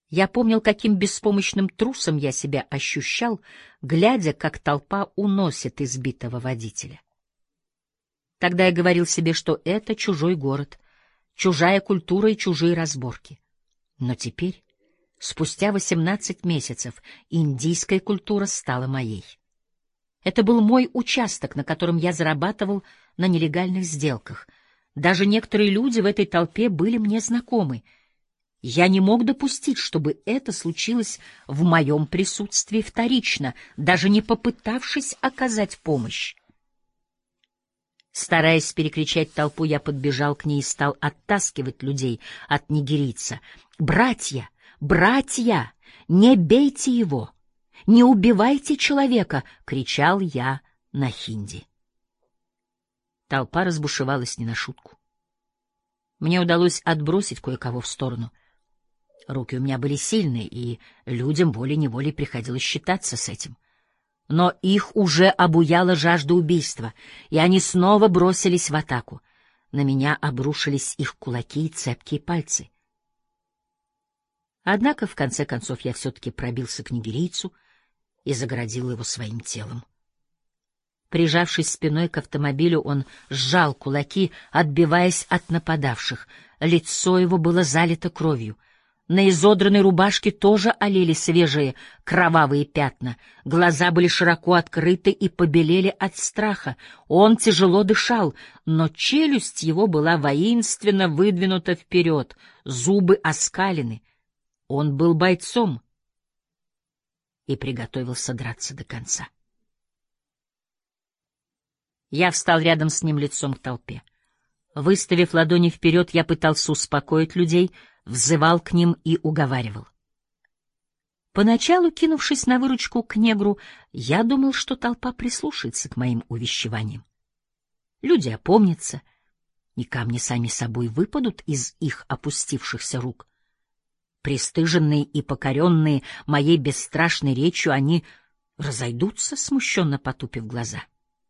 Я помнил, каким беспомощным трусом я себя ощущал, глядя, как толпа уносит избитого водителя. Тогда я говорил себе, что это чужой город, чужая культура и чужие разборки. Но теперь, спустя 18 месяцев, индийская культура стала моей. Это был мой участок, на котором я зарабатывал на нелегальных сделках. Даже некоторые люди в этой толпе были мне знакомы. Я не мог допустить, чтобы это случилось в моем присутствии вторично, даже не попытавшись оказать помощь. Стараясь перекричать толпу, я подбежал к ней и стал оттаскивать людей от нигерийца. «Братья! Братья! Не бейте его! Не убивайте человека!» — кричал я на хинди. Толпа разбушевалась не на шутку. Мне удалось отбросить кое-кого в сторону. Руки у меня были сильные, и людям волей-неволей приходилось считаться с этим. Но их уже обуяла жажда убийства, и они снова бросились в атаку. На меня обрушились их кулаки и цепкие пальцы. Однако, в конце концов, я все-таки пробился к нигерийцу и загородил его своим телом. Прижавшись спиной к автомобилю, он сжал кулаки, отбиваясь от нападавших. Лицо его было залито кровью. На изодранной рубашке тоже олели свежие кровавые пятна. Глаза были широко открыты и побелели от страха. Он тяжело дышал, но челюсть его была воинственно выдвинута вперед, зубы оскалены. Он был бойцом и приготовился драться до конца. Я встал рядом с ним лицом к толпе. Выставив ладони вперед, я пытался успокоить людей, взывал к ним и уговаривал. Поначалу, кинувшись на выручку к негру, я думал, что толпа прислушается к моим увещеваниям. Люди опомнятся, и камни сами собой выпадут из их опустившихся рук. Пристыженные и покоренные моей бесстрашной речью, они разойдутся, смущенно потупив глаза.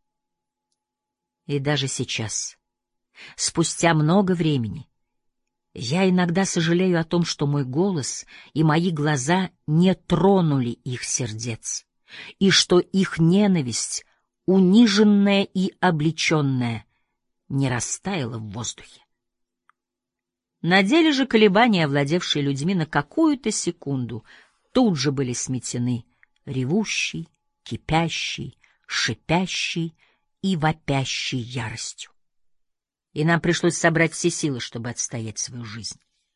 И даже сейчас, спустя много времени, я иногда сожалею о том, что мой голос и мои глаза не тронули их сердец, и что их ненависть, униженная и облеченная, не растаяла в воздухе. На деле же колебания, овладевшие людьми на какую-то секунду, тут же были сметены ревущей, кипящей, шипящей и вопящей яростью. И нам пришлось собрать все силы, чтобы отстоять свою жизнь.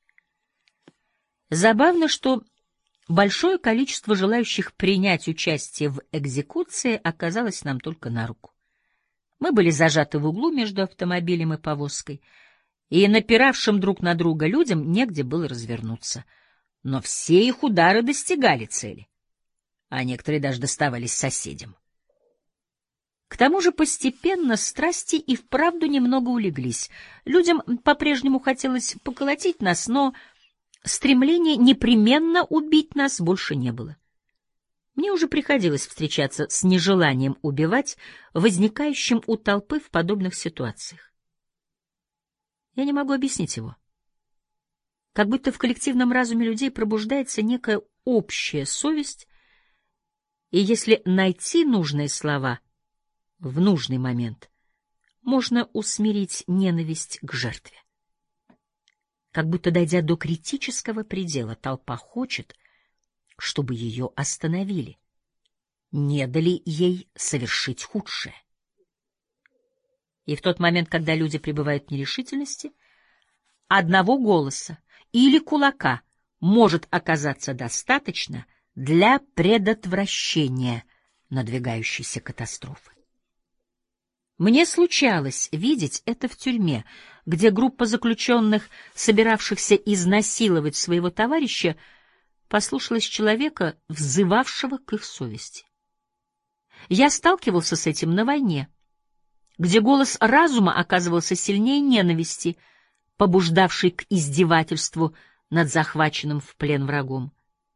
Забавно, что большое количество желающих принять участие в экзекуции оказалось нам только на руку. Мы были зажаты в углу между автомобилем и повозкой, и напиравшим друг на друга людям негде было развернуться. Но все их удары достигали цели, а некоторые даже доставались соседям. К тому же постепенно страсти и вправду немного улеглись. Людям по-прежнему хотелось поколотить нас, но стремления непременно убить нас больше не было. Мне уже приходилось встречаться с нежеланием убивать, возникающим у толпы в подобных ситуациях. Я не могу объяснить его. Как будто в коллективном разуме людей пробуждается некая общая совесть, и если найти нужные слова в нужный момент, можно усмирить ненависть к жертве. Как будто, дойдя до критического предела, толпа хочет, чтобы ее остановили, не дали ей совершить худшее. И в тот момент, когда люди пребывают в нерешительности, одного голоса или кулака может оказаться достаточно для предотвращения надвигающейся катастрофы. Мне случалось видеть это в тюрьме, где группа заключенных, собиравшихся изнасиловать своего товарища, послушалась человека, взывавшего к их совести. Я сталкивался с этим на войне, где голос разума оказывался сильнее ненависти, побуждавшей к издевательству над захваченным в плен врагом.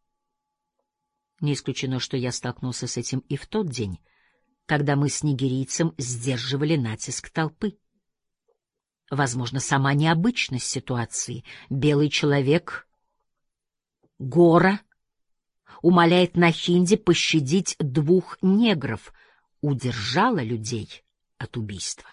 Не исключено, что я столкнулся с этим и в тот день, когда мы с нигерийцем сдерживали натиск толпы. Возможно, сама необычность ситуации. Белый человек Гора умоляет на хинди пощадить 2 негров, удержала людей от убийства.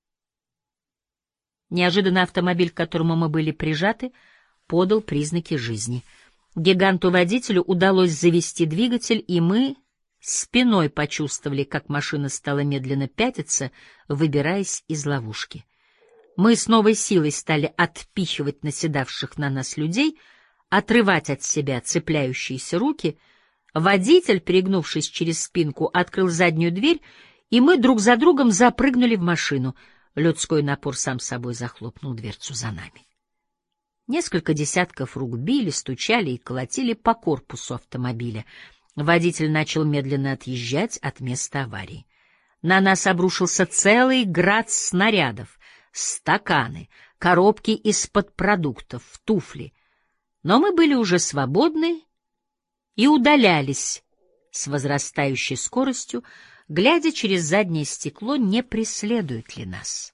Неожиданно автомобиль, к которому мы были прижаты, подал признаки жизни. Гиганту-водителю удалось завести двигатель, и мы спиной почувствовали, как машина стала медленно пятиться, выбираясь из ловушки. Мы с новой силой стали отпихивать наседавших на нас людей, отрывать от себя цепляющиеся руки. Водитель, перегнувшись через спинку, открыл заднюю дверь, и мы друг за другом запрыгнули в машину. Людской напор сам собой захлопнул дверцу за нами. Несколько десятков рук били, стучали и колотили по корпусу автомобиля. Водитель начал медленно отъезжать от места аварии. На нас обрушился целый град снарядов, стаканы, коробки из-под продуктов, туфли. Но мы были уже свободны и удалялись с возрастающей скоростью, глядя через заднее стекло, не преследует ли нас.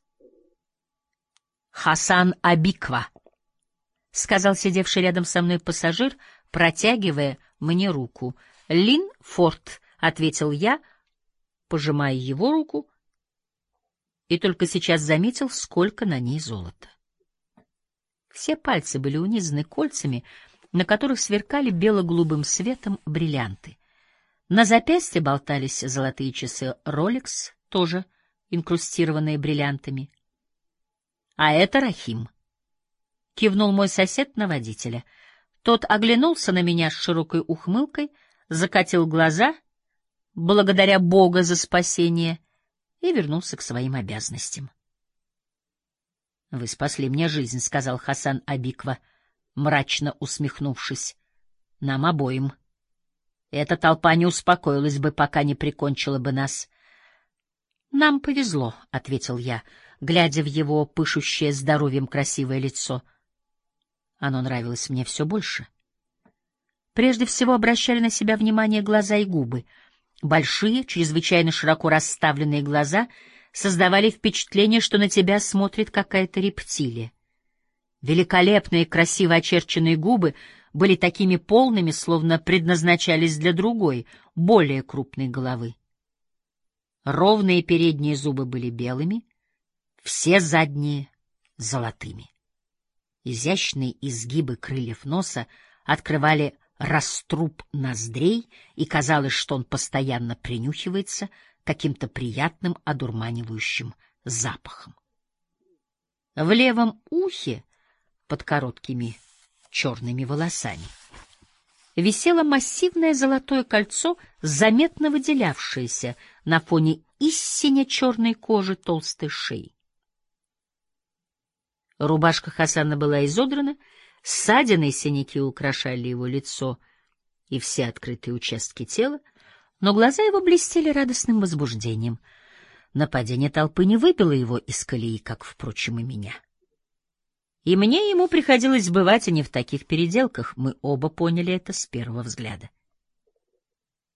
«Хасан Абиква», — сказал сидевший рядом со мной пассажир, протягивая мне руку. «Лин Форд», — ответил я, пожимая его руку, и только сейчас заметил, сколько на ней золота. Все пальцы были унизаны кольцами, на которых сверкали бело-голубым светом бриллианты. На запястье болтались золотые часы Rolex, тоже инкрустированные бриллиантами. — А это Рахим, — кивнул мой сосед на водителя. Тот оглянулся на меня с широкой ухмылкой, закатил глаза, благодаря Бога за спасение, и вернулся к своим обязанностям. — Вы спасли мне жизнь, — сказал Хасан Абиква, мрачно усмехнувшись. — Нам обоим. Эта толпа не успокоилась бы, пока не прикончила бы нас. — Нам повезло, — ответил я, глядя в его пышущее здоровьем красивое лицо. Оно нравилось мне все больше. Прежде всего обращали на себя внимание глаза и губы. Большие, чрезвычайно широко расставленные глаза создавали впечатление, что на тебя смотрит какая-то рептилия. Великолепные, красиво очерченные губы были такими полными, словно предназначались для другой, более крупной головы. Ровные передние зубы были белыми, все задние — золотыми. Изящные изгибы крыльев носа открывали раструб ноздрей, и казалось, что он постоянно принюхивается каким-то приятным одурманивающим запахом. В левом ухе, под короткими черными волосами, висело массивное золотое кольцо, заметно выделявшееся на фоне истинно черной кожи толстой шеи. Рубашка Хасана была изодрана, ссадины и синяки украшали его лицо и все открытые участки тела, но глаза его блестели радостным возбуждением. Нападение толпы не выбило его из колеи, как, впрочем, и меня. И мне ему приходилось бывать и не в таких переделках, мы оба поняли это с первого взгляда.